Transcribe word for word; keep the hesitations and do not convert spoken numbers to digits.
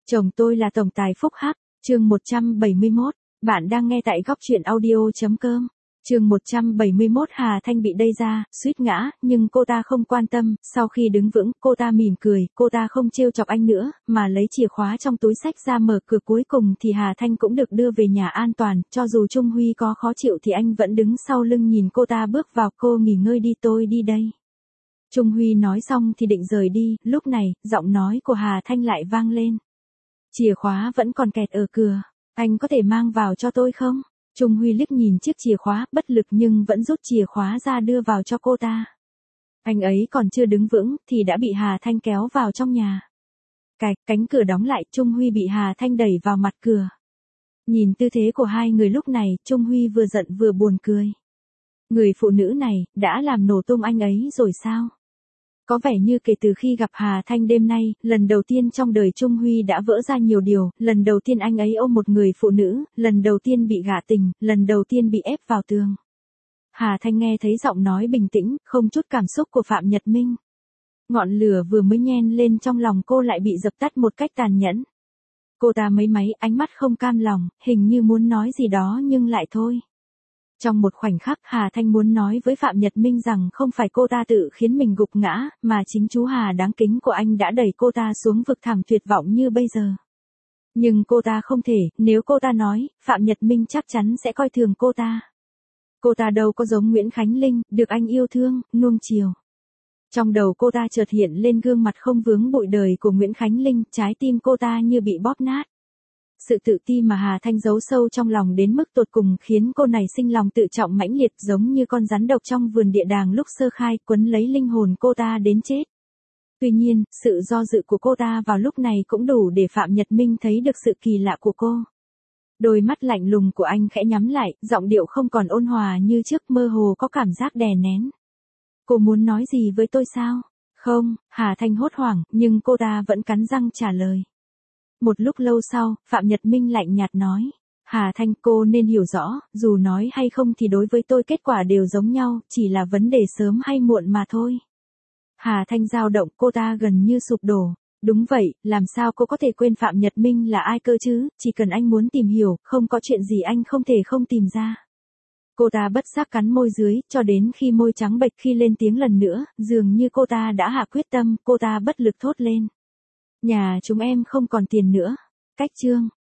Chồng tôi là tổng tài Phúc Hắc, chương một trăm bảy mươi mốt, bạn đang nghe tại góc truyện audio.com. Chương một trăm bảy mươi mốt Hà Thanh bị đẩy ra, suýt ngã, nhưng cô ta không quan tâm, sau khi đứng vững, cô ta mỉm cười, cô ta không trêu chọc anh nữa, mà lấy chìa khóa trong túi xách ra mở cửa, cuối cùng thì Hà Thanh cũng được đưa về nhà an toàn, cho dù Trung Huy có khó chịu thì anh vẫn đứng sau lưng nhìn cô ta bước vào. Cô nghỉ ngơi đi, tôi đi đây. Trung Huy nói xong thì định rời đi, lúc này, giọng nói của Hà Thanh lại vang lên. Chìa khóa vẫn còn kẹt ở cửa, anh có thể mang vào cho tôi không? Trung Huy liếc nhìn chiếc chìa khóa, bất lực nhưng vẫn rút chìa khóa ra đưa vào cho cô ta. Anh ấy còn chưa đứng vững, thì đã bị Hà Thanh kéo vào trong nhà. Cạch, cánh cửa đóng lại, Trung Huy bị Hà Thanh đẩy vào mặt cửa. Nhìn tư thế của hai người lúc này, Trung Huy vừa giận vừa buồn cười. Người phụ nữ này, đã làm nổ tung anh ấy rồi sao? Có vẻ như kể từ khi gặp Hà Thanh đêm nay, lần đầu tiên trong đời Trung Huy đã vỡ ra nhiều điều, lần đầu tiên anh ấy ôm một người phụ nữ, lần đầu tiên bị gạ tình, lần đầu tiên bị ép vào tường. Hà Thanh nghe thấy giọng nói bình tĩnh, không chút cảm xúc của Phạm Nhật Minh. Ngọn lửa vừa mới nhen lên trong lòng cô lại bị dập tắt một cách tàn nhẫn. Cô ta mấy máy, ánh mắt không cam lòng, hình như muốn nói gì đó nhưng lại thôi. Trong một khoảnh khắc, Hà Thanh muốn nói với Phạm Nhật Minh rằng không phải cô ta tự khiến mình gục ngã, mà chính chú Hà đáng kính của anh đã đẩy cô ta xuống vực thẳm tuyệt vọng như bây giờ. Nhưng cô ta không thể, nếu cô ta nói, Phạm Nhật Minh chắc chắn sẽ coi thường cô ta. Cô ta đâu có giống Nguyễn Khánh Linh, được anh yêu thương, nuông chiều. Trong đầu cô ta chợt hiện lên gương mặt không vướng bụi đời của Nguyễn Khánh Linh, trái tim cô ta như bị bóp nát. Sự tự ti mà Hà Thanh giấu sâu trong lòng đến mức tột cùng khiến cô này sinh lòng tự trọng mãnh liệt, giống như con rắn độc trong vườn địa đàng lúc sơ khai, quấn lấy linh hồn cô ta đến chết. Tuy nhiên, sự do dự của cô ta vào lúc này cũng đủ để Phạm Nhật Minh thấy được sự kỳ lạ của cô. Đôi mắt lạnh lùng của anh khẽ nhắm lại, giọng điệu không còn ôn hòa như trước, mơ hồ có cảm giác đè nén. Cô muốn nói gì với tôi sao? Không, Hà Thanh hốt hoảng, nhưng cô ta vẫn cắn răng trả lời. Một lúc lâu sau, Phạm Nhật Minh lạnh nhạt nói. Hà Thanh, cô nên hiểu rõ, dù nói hay không thì đối với tôi kết quả đều giống nhau, chỉ là vấn đề sớm hay muộn mà thôi. Hà Thanh dao động, cô ta gần như sụp đổ. Đúng vậy, làm sao cô có thể quên Phạm Nhật Minh là ai cơ chứ, chỉ cần anh muốn tìm hiểu, không có chuyện gì anh không thể không tìm ra. Cô ta bất giác cắn môi dưới, cho đến khi môi trắng bệch, khi lên tiếng lần nữa, dường như cô ta đã hạ quyết tâm, cô ta bất lực thốt lên. Nhà chúng em không còn tiền nữa. Cách chương.